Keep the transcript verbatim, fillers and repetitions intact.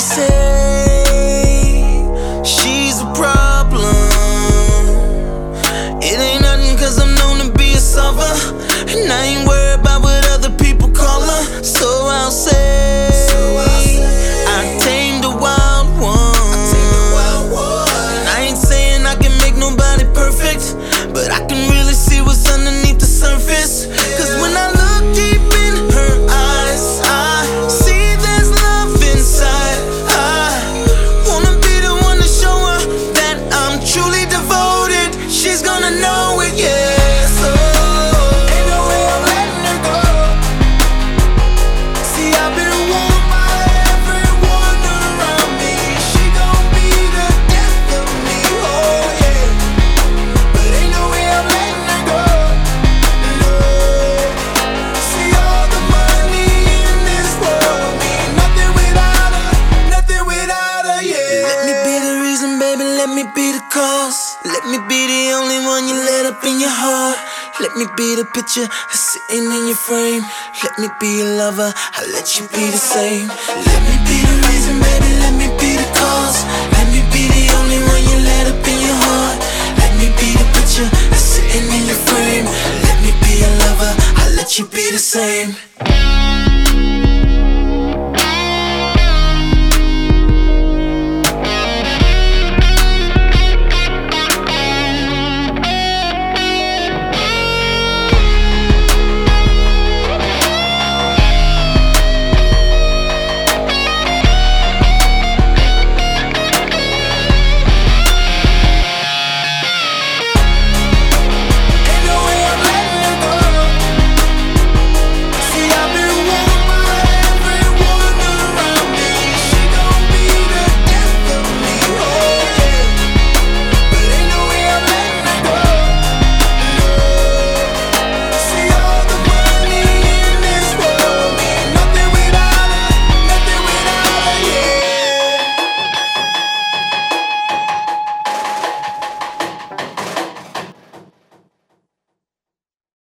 say she's a problem. It ain't nothing cause I'm known to be a solver, and I ain't worried about what other people call her. So I'll say, I tamed a wild one. And I ain't saying I can make nobody perfect, but I can really see what's underneath the surface. Cause when I look deep in her eyes, I see there's love inside. I wanna be the one to show her that I'm truly devoted. She's gonna know it, yeah. So ain't no way I'm letting her go. See, I've been warned by everyone around me. She gon' be the death of me, oh yeah. But ain't no way I'm letting her go, no. See, all the money in this world mean nothing without her, nothing without her, yeah. Let me be the reason, baby, let me be the cause. Let me be the only one you let up in your heart. Let me be the picture that's sitting in your frame. Let me be your lover, I'll let you be the same. Let me be the reason, baby, let me be the cause. Let me be the only one you let up in your heart. Let me be the picture that's sitting in your frame. Let me be your lover, I'll let you be the same.